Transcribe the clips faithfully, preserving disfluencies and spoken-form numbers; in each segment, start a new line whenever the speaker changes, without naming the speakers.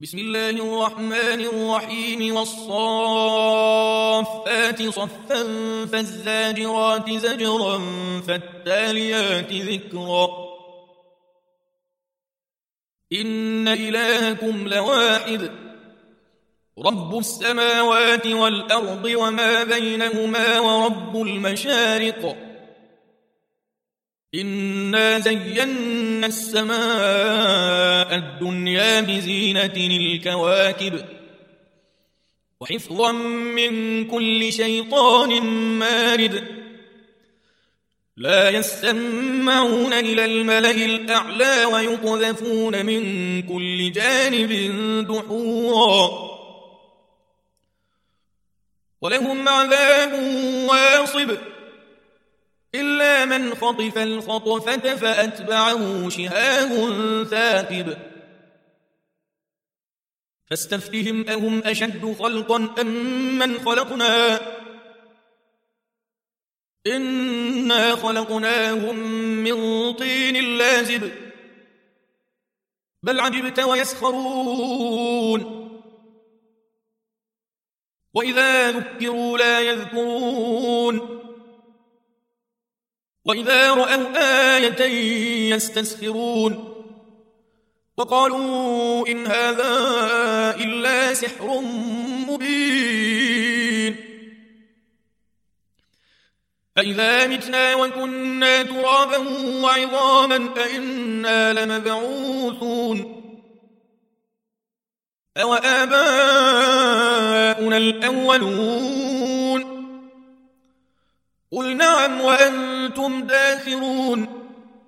بسم الله الرحمن الرحيم والصافات صفا فالزاجرات زجرا فالتاليات ذكرا إن إلهكم لواحد رب السماوات والأرض وما بينهما ورب المشارق إنا زينا السماء الدنيا بزينة الكواكب وحفظا من كل شيطان مارد لا يستمعون إلى الملأ الأعلى ويقذفون من كل جانب دحورا ولهم عذاب واصب إلا من خطف الخطفة فأتبعه شهاب ثاقب فاستفتهم أهم أشد خلقا أم من خلقنا إنا خلقناهم من طين لازب بل عجبت ويسخرون وإذا ذكروا لا يذكرون وإذا رأوا آية يستسخرون وقالوا إن هذا إلا سحر مبين أإذا متنا وكنا ترابا وعظاما أإنا لمبعوثون أوآباؤنا الأولون قل نعم وأنتم داخرون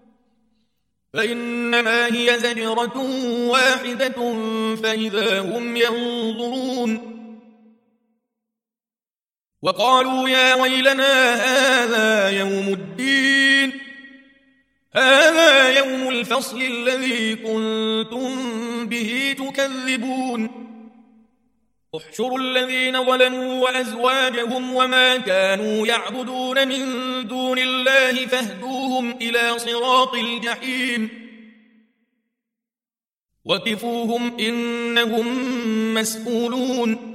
فإنما هي زجرة واحدة فإذا هم ينظرون وقالوا يا ويلنا هذا يوم الدين هذا يوم الفصل الذي كنتم به تكذبون احشروا الذين ظلموا وأزواجهم وما كانوا يعبدون من دون الله فاهدوهم إلى صراط الجحيم وقفوهم إنهم مسؤولون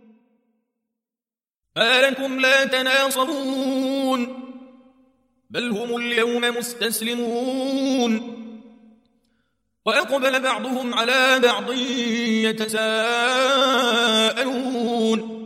ما لكم لا تناصرون بل هم اليوم مستسلمون وأقبل بعضهم على بعض يتساءلون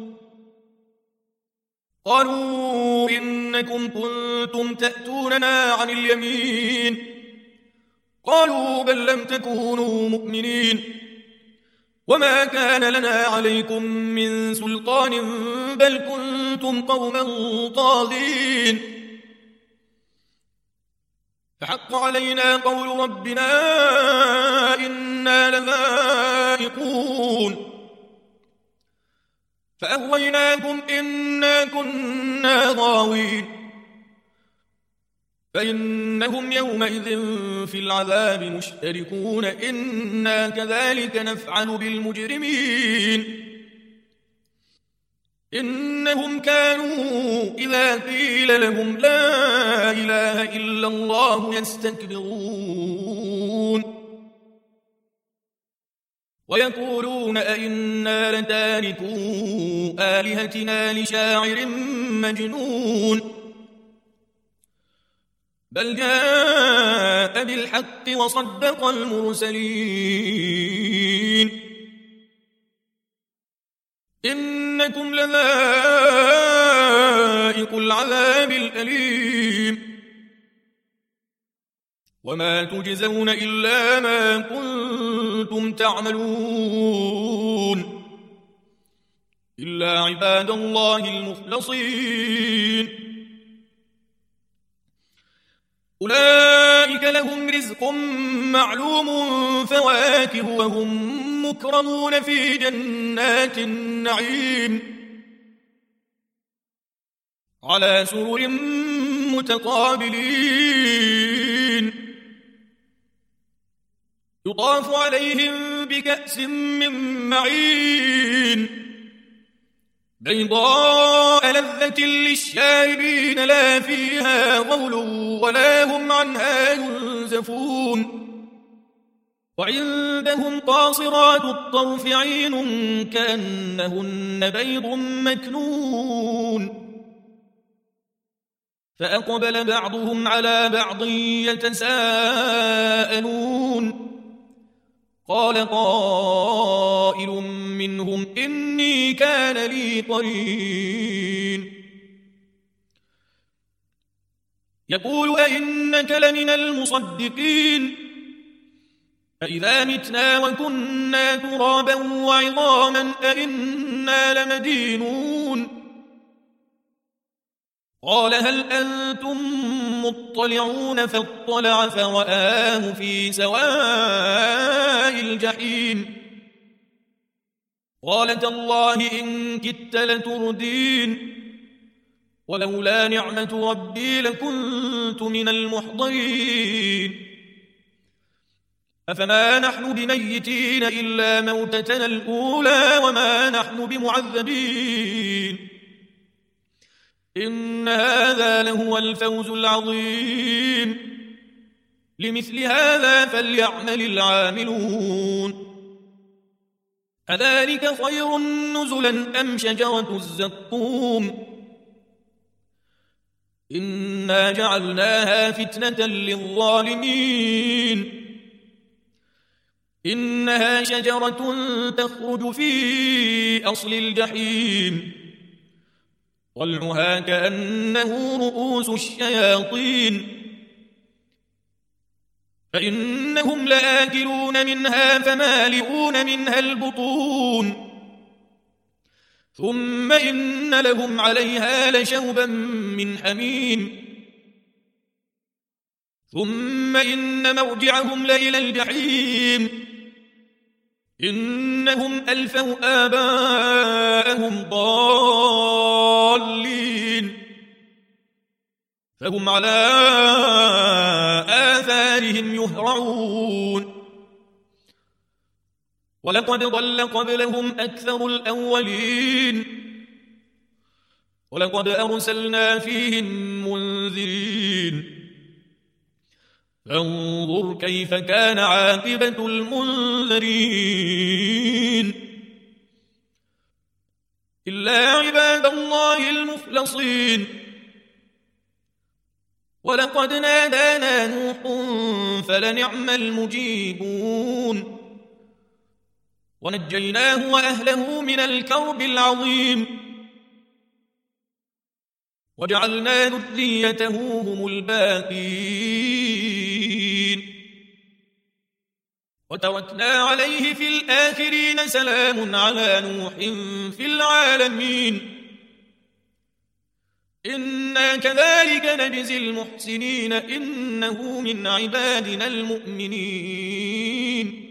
قالوا إنكم كنتم تأتوننا عن اليمين قالوا بل لم تكونوا مؤمنين وما كان لنا عليكم من سلطان بل كنتم قوما طاغين فحق علينا قول ربنا إنا لذائقون فأغويناكم إنا كنا غاوين فإنهم يومئذ في العذاب مشتركون إنا كذلك نفعل بالمجرمين إنهم كانوا إذا قيل لهم لا إله إلا الله يستكبرون ويقولون أئنا لتاركو آلهتنا لشاعر مجنون بل جاء بالحق وصدق المرسلين إنكم لذائق العذاب الأليم وما تجزون إلا ما كنتم تعملون إلا عباد الله المخلصين أولئك لهم رزق معلوم فواكه وهم مكرمون في جنات النعيم على سرر متقابلين يطاف عليهم بكأس من معين بيضاء لذة للشاربين لا فيها غول ولا هم عنها ينزفون وعندهم قاصرات الطرف عين كأنهن بيض مكنون فأقبل بعضهم على بعض يتساءلون قال قائل منهم إني كان لي قرين يقول أئنك لمن المصدقين أئذا متنا وكنا ترابا وعظاما أئنا لمدينون قال هل أنتم مطلعون فاطلع فرآه في سواء الجحيم قال تالله إن كدت لتردين ولولا نعمة ربي لكنت من المحضرين أفما نحن بميتين إلا موتتنا الأولى وما نحن بمعذبين إن هذا لهو الفوز العظيم لمثل هذا فليعمل العاملون أذلك خير نزلا أم شجرة الزقوم إنا جعلناها فتنة للظالمين إنها شجرة تخرج في أصل الجحيم طلعها كأنه رؤوس الشياطين فإنهم لآكلون منها فمالئون منها البطون ثم إن لهم عليها لشوبا من حميم ثم إن مرجعهم لإلى الجحيم إنهم ألفوا آباءهم ضالين فهم على آثارهم يهرعون ولقد ضل قبلهم أكثر الأولين ولقد أرسلنا فيهم منذرين فانظر كيف كان عاقبة المنذرين إلا عباد الله المخلصين ولقد نادانا نوح فلنعم المجيبون ونجيناه وأهله من الكرب العظيم وجعلنا ذريته هم الباقين وتركنا عليه في الآخرين سلام على نوح في العالمين إنا كذلك نجزي المحسنين إنه من عبادنا المؤمنين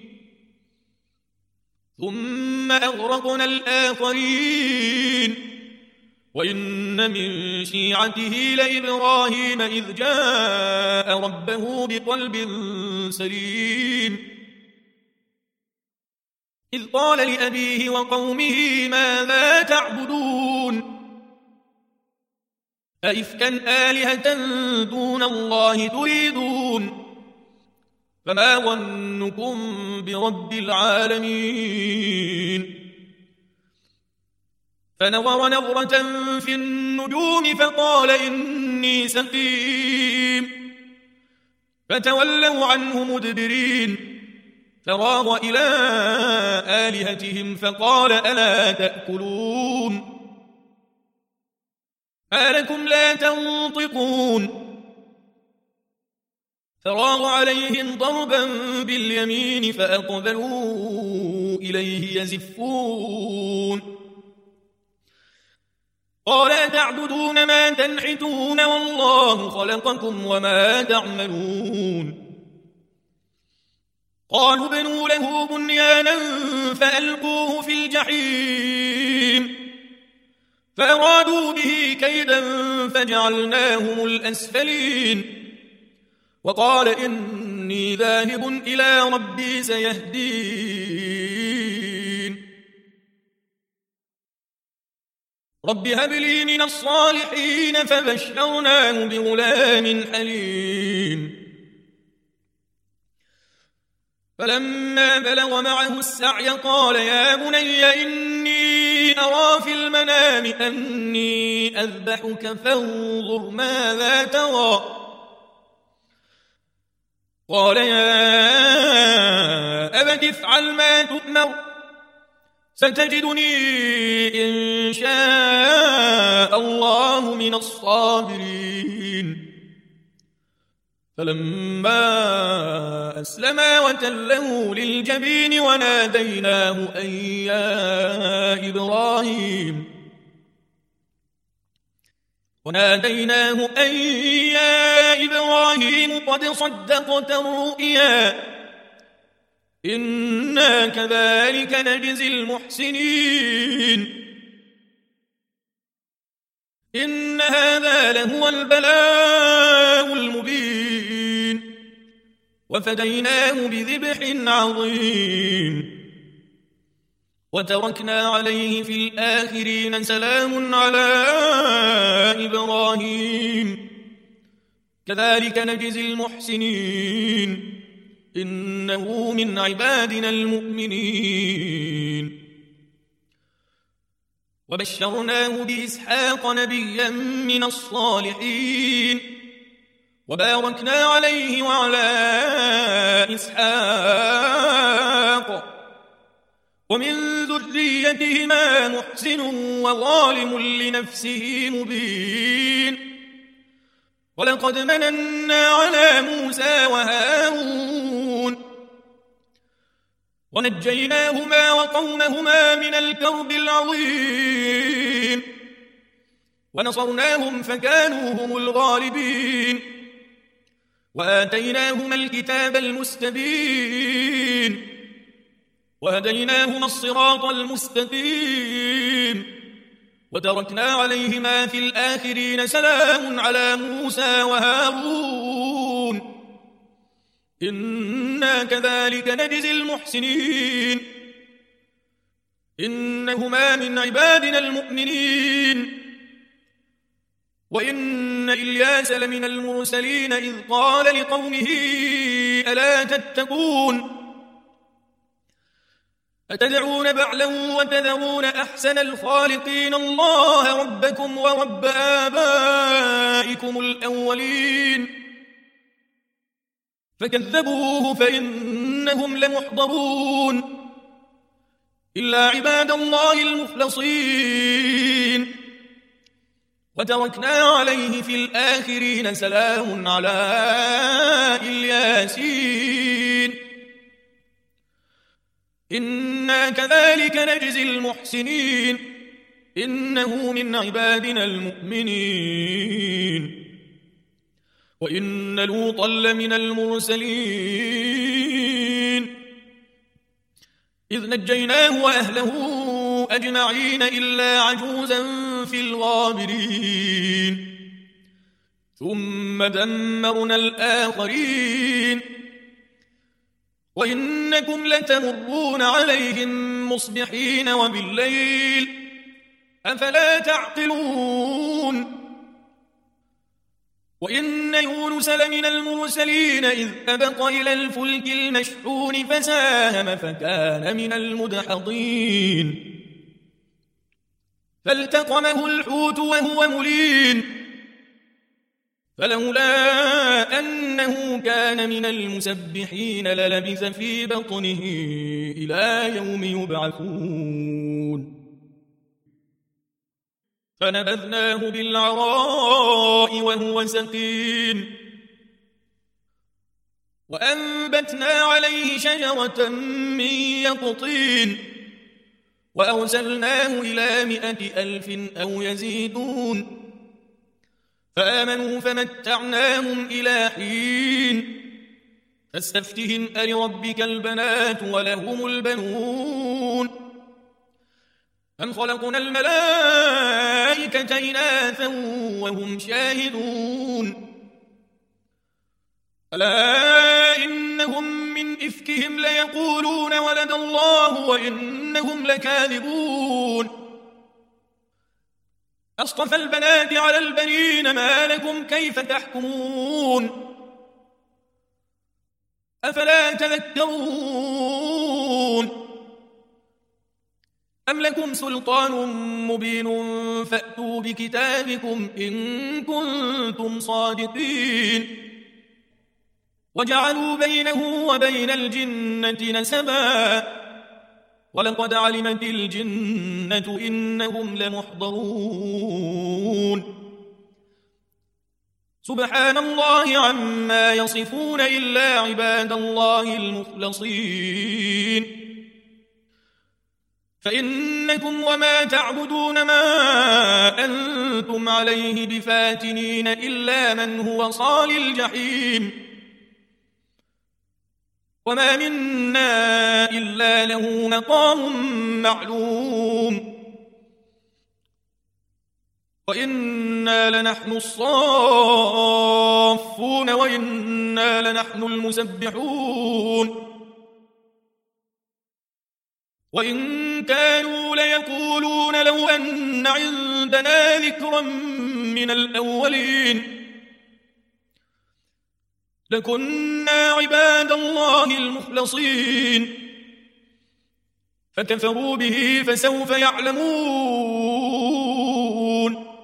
ثم أغرقنا الآخرين وإن من شيعته لإبراهيم إذ جاء ربه بقلب سليم إذ قال لأبيه وقومه ماذا تعبدون أئفكا آلهة دون الله تريدون فما ظنكم برب العالمين فنظر نظرة في النجوم فقال إني سقيم فتولوا عنه مدبرين فراغ إلى آلهتهم فقال ألا تأكلون ما لكم لا تنطقون فراغ عليهم ضربا باليمين فأقبلوا إليه يزفون قال أتعبدون ما تنحتون والله خلقكم وما تعملون قالوا بنوا له بنيانا فألقوه في الجحيم فأرادوا به كيدا فجعلناهم الأسفلين وقال إني ذاهب إلى ربي سيهدين رب هب لي من الصالحين فبشرناه بغلام حليم فلما بلغ معه السعي قال يا بني إني أرى في المنام أني أذبحك فانظر ماذا ترى قال يا أبت افعل ما تؤمر ستجدني إن شاء الله من الصابرين فلما أسلما وتله للجبين وناديناه أن يا إبراهيم وناديناه أن يا إبراهيم قد صدقت الرؤيا إنا كذلك نجزي المحسنين إن هذا لهو البلاء المبين وفديناه بذبح عظيم وتركنا عليه في الآخرين سلام على إبراهيم كذلك نجزي المحسنين إنه من عبادنا المؤمنين وبشرناه بإسحاق نبيا من الصالحين وباركنا عليه وعلى إسحاق ومن ذريتهما محسن وظالم لنفسه مبين ولقد مننا على موسى وهارون ونجيناهما وقومهما من الكرب العظيم ونصرناهم فكانوا هم الغالبين وآتيناهما الكتاب المستبين وهديناهما الصراط المستقيم وتركنا عليهما في الآخرين سلام على موسى وهارون إنا كذلك نجزي المحسنين إنهما من عبادنا المؤمنين وإن إلياس لمن المرسلين إذ قال لقومه ألا تتقون أتدعون بعلا وتذرون أحسن الخالقين الله ربكم ورب آبائكم الأولين فكذبوه فإنهم لمحضرون إلا عباد الله المخلصين وتركنا عليه في الآخرين سلام على الياسين إنا كذلك نجزي المحسنين إنه من عبادنا المؤمنين وإن لوطا لمن المرسلين إذ نجيناه وأهله أجمعين إلا عجوزا في الغابرين ثم دمرنا الآخرين وإنكم لتمرون عليهم مصبحين وبالليل أفلا تعقلون وإن يونس لمن المرسلين إذ أبق إلى الفلك المشحون فساهم فكان من المدحضين فالتقمه الحوت وهو مليم فلولا أنه كان من المسبحين للبث في بطنه إلى يوم يبعثون فنبذناه بالعراء وهو سقيم وأنبتنا عليه شجرة من يقطين وأرسلناه إلى مائة ألف أو يزيدون فآمنوا فمتعناهم إلى حين فاستفتهم ألربك البنات ولهم البنون أم خلقنا الملائكة إناثا وهم شاهدون ألا إنهم من إفكهم ليقولون ولد الله وإنهم لكاذبون أصطفى البنات على البنين ما لكم كيف تحكمون أفلا تذكرون أم لكم سلطان مبين فأتوا بكتابكم إن كنتم صادقين وجعلوا بينه وبين الجنة نسبا ولقد علمت الجنة إنهم لمحضرون سبحان الله عما يصفون إلا عباد الله المخلصين فإنكم وما تعبدون ما أنتم عليه بفاتنين إلا من هو صال الجحيم وما منا إلا له مقام معلوم وإنا لنحن الصافون وإنا لنحن المسبحون وإن كانوا ليقولون لو أن عندنا ذكرا من الأولين لكنا عباد الله المخلصين فكفروا به فسوف يعلمون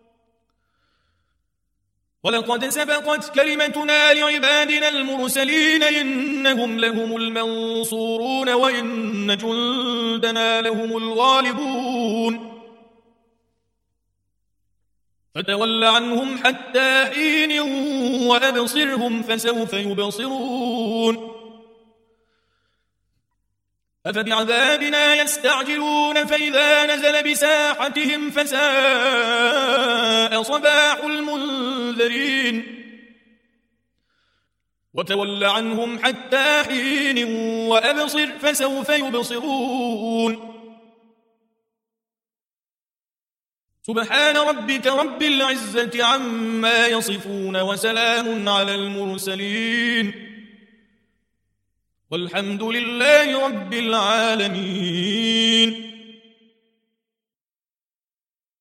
ولقد سبقت كلمتنا لعبادنا المرسلين إنهم لهم المنصورون وإن جندنا لهم الغالبون فتول عنهم حتى حين وأبصرهم فسوف يبصرون أفبعذابنا يستعجلون فإذا نزل بساحتهم فساء صباح المنذرين وتول عنهم حتى حين وأبصر فسوف يبصرون سبحان ربك رب العزة عما يصفون وسلام على المرسلين والحمد لله رب العالمين.